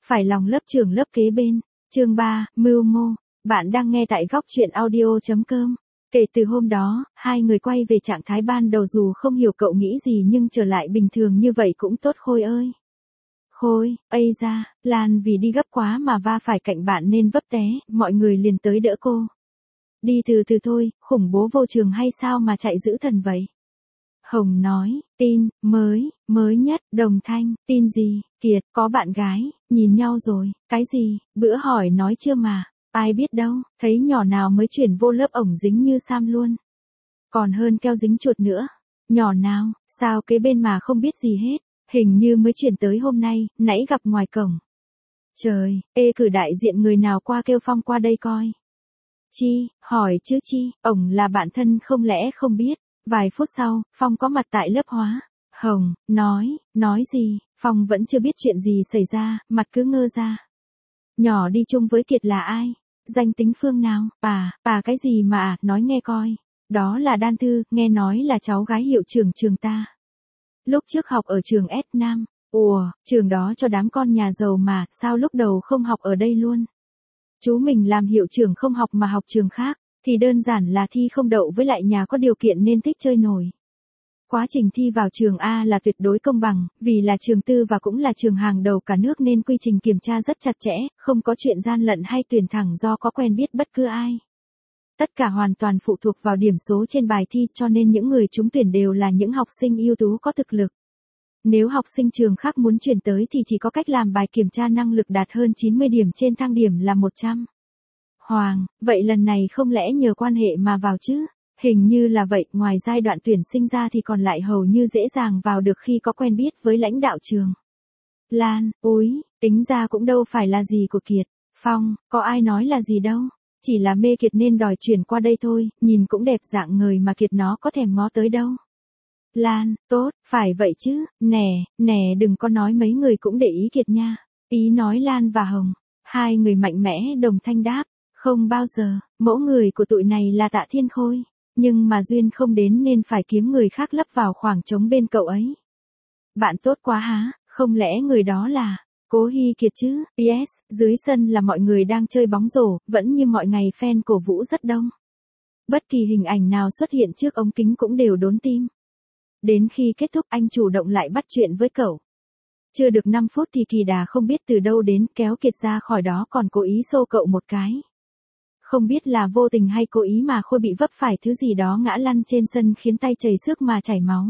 Phải lòng lớp trưởng lớp kế bên. Chương 3, mưu mô. Bạn đang nghe tại góc truyện audio.com. Kể từ hôm đó, hai người quay về trạng thái ban đầu dù không hiểu cậu nghĩ gì nhưng trở lại bình thường như vậy cũng tốt Khôi ơi. Khôi, ây da, Lan vì đi gấp quá mà va phải cạnh bạn nên vấp té, mọi người liền tới đỡ cô. Đi từ từ thôi, khủng bố vô trường hay sao mà chạy dữ thần vậy? Hồng nói, tin, mới nhất, Đồng Thanh, tin gì, Kiệt, có bạn gái, nhìn nhau rồi, cái gì, bữa hỏi nói chưa mà, ai biết đâu, thấy nhỏ nào mới chuyển vô lớp ổng dính như Sam luôn. Còn hơn keo dính chuột nữa, nhỏ nào, sao kế bên mà không biết gì hết, hình như mới chuyển tới hôm nay, nãy gặp ngoài cổng. Trời, cử đại diện người nào qua kêu Phong qua đây coi. Chi, hỏi chứ chi, ổng là bạn thân không lẽ không biết. Vài phút sau, Phong có mặt tại lớp hóa. Hồng, nói gì, Phong vẫn chưa biết chuyện gì xảy ra, mặt cứ ngơ ra. Nhỏ đi chung với Kiệt là ai? Danh tính phương nào? Bà cái gì mà nói nghe coi. Đó là Đan Thư, nghe nói là cháu gái hiệu trưởng trường ta. Lúc trước học ở trường S Nam. Ủa, trường đó cho đám con nhà giàu mà, sao lúc đầu không học ở đây luôn? Chú mình làm hiệu trưởng không học mà học trường khác. Thì đơn giản là thi không đậu với lại nhà có điều kiện nên thích chơi nổi. Quá trình thi vào trường A là tuyệt đối công bằng, vì là trường tư và cũng là trường hàng đầu cả nước nên quy trình kiểm tra rất chặt chẽ, không có chuyện gian lận hay tuyển thẳng do có quen biết bất cứ ai. Tất cả hoàn toàn phụ thuộc vào điểm số trên bài thi cho nên những người trúng tuyển đều là những học sinh ưu tú có thực lực. Nếu học sinh trường khác muốn chuyển tới thì chỉ có cách làm bài kiểm tra năng lực đạt hơn 90 điểm trên thang điểm là 100. Hoàng, vậy lần này không lẽ nhờ quan hệ mà vào chứ? Hình như là vậy, ngoài giai đoạn tuyển sinh ra thì còn lại hầu như dễ dàng vào được khi có quen biết với lãnh đạo trường. Lan, úi, tính ra cũng đâu phải là gì của Kiệt. Phong, có ai nói là gì đâu. Chỉ là mê Kiệt nên đòi chuyển qua đây thôi, nhìn cũng đẹp dạng người mà Kiệt nó có thèm ngó tới đâu. Lan, tốt, phải vậy chứ, nè đừng có nói mấy người cũng để ý Kiệt nha. Ý nói Lan và Hồng. Hai người mạnh mẽ Đồng Thanh đáp. Không bao giờ, mẫu người của tụi này là Tạ Thiên Khôi, nhưng mà duyên không đến nên phải kiếm người khác lấp vào khoảng trống bên cậu ấy. Bạn tốt quá hả, không lẽ người đó là Cố Hy Kiệt chứ? Yes, dưới sân là mọi người đang chơi bóng rổ, vẫn như mọi ngày fan cổ vũ rất đông. Bất kỳ hình ảnh nào xuất hiện trước ống kính cũng đều đốn tim. Đến khi kết thúc anh chủ động lại bắt chuyện với cậu. Chưa được 5 phút thì Kỳ Đà không biết từ đâu đến kéo Kiệt ra khỏi đó còn cố ý xô cậu một cái. Không biết là vô tình hay cố ý mà Khôi bị vấp phải thứ gì đó ngã lăn trên sân khiến tay chảy xước mà chảy máu.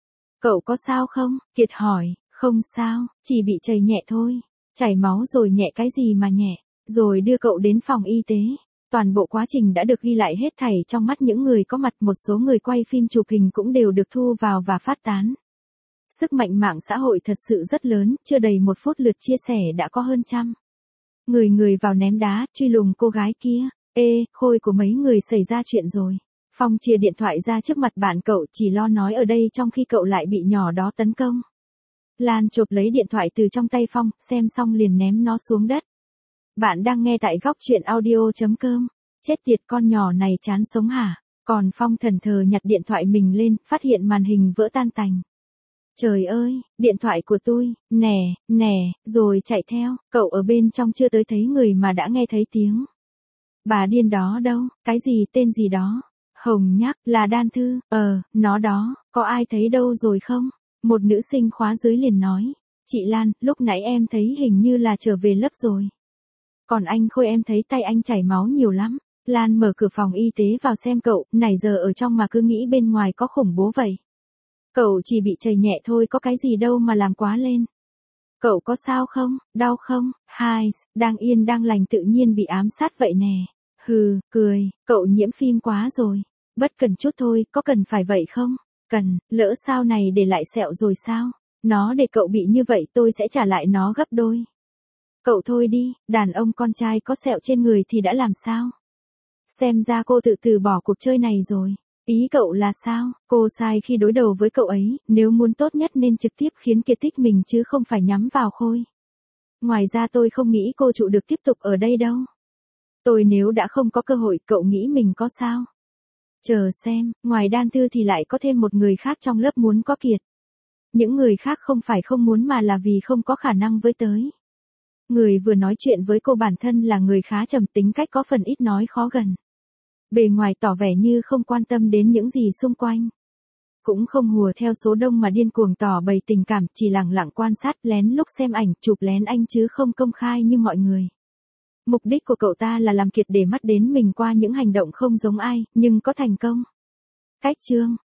Cậu có sao không? Kiệt hỏi, không sao, chỉ bị chảy nhẹ thôi. Chảy máu rồi nhẹ cái gì mà nhẹ, rồi đưa cậu đến phòng y tế. Toàn bộ quá trình đã được ghi lại hết thảy trong mắt những người có mặt, một số người quay phim chụp hình cũng đều được thu vào và phát tán. Sức mạnh mạng xã hội thật sự rất lớn, chưa đầy 1 phút lượt chia sẻ đã có hơn 100. Người vào ném đá, truy lùng cô gái kia. Khôi của mấy người xảy ra chuyện rồi. Phong chìa điện thoại ra trước mặt bạn cậu chỉ lo nói ở đây trong khi cậu lại bị nhỏ đó tấn công. Lan chộp lấy điện thoại từ trong tay Phong, xem xong liền ném nó xuống đất. Bạn đang nghe tại góc truyện audio.com. Chết tiệt con nhỏ này chán sống hả? Còn Phong thẫn thờ nhặt điện thoại mình lên, phát hiện màn hình vỡ tan tành. Trời ơi, điện thoại của tôi, nè, rồi chạy theo, cậu ở bên trong chưa tới thấy người mà đã nghe thấy tiếng. Bà điên đó đâu, cái gì tên gì đó? Hồng nhắc, là Đan Thư, nó đó, có ai thấy đâu rồi không? Một nữ sinh khóa dưới liền nói, chị Lan, lúc nãy em thấy hình như là trở về lớp rồi. Còn anh Khôi em thấy tay anh chảy máu nhiều lắm. Lan mở cửa phòng y tế vào xem cậu, nãy giờ ở trong mà cứ nghĩ bên ngoài có khủng bố vậy. Cậu chỉ bị chảy nhẹ thôi có cái gì đâu mà làm quá lên. Cậu có sao không, đau không? Đang yên đang lành tự nhiên bị ám sát vậy nè. Hừ, cười, cậu nhiễm phim quá rồi. Bất cần chút thôi, có cần phải vậy không? Cần, lỡ sao này để lại sẹo rồi sao? Nó để cậu bị như vậy tôi sẽ trả lại nó gấp đôi. Cậu thôi đi, đàn ông con trai có sẹo trên người thì đã làm sao? Xem ra cô tự từ bỏ cuộc chơi này rồi. Ý cậu là sao? Cô sai khi đối đầu với cậu ấy, nếu muốn tốt nhất nên trực tiếp khiến Kiệt thích mình chứ không phải nhắm vào Khôi. Ngoài ra tôi không nghĩ cô trụ được tiếp tục ở đây đâu. Tôi nếu đã không có cơ hội cậu nghĩ mình có sao? Chờ xem, ngoài Đan Thư thì lại có thêm một người khác trong lớp muốn có Kiệt. Những người khác không phải không muốn mà là vì không có khả năng với tới. Người vừa nói chuyện với cô bản thân là người khá trầm tính cách có phần ít nói khó gần. Bề ngoài tỏ vẻ như không quan tâm đến những gì xung quanh. Cũng không hùa theo số đông mà điên cuồng tỏ bày tình cảm, chỉ lẳng lặng quan sát lén lúc xem ảnh, chụp lén anh chứ không công khai như mọi người. Mục đích của cậu ta là làm Kiệt để mắt đến mình qua những hành động không giống ai, nhưng có thành công. Cách chương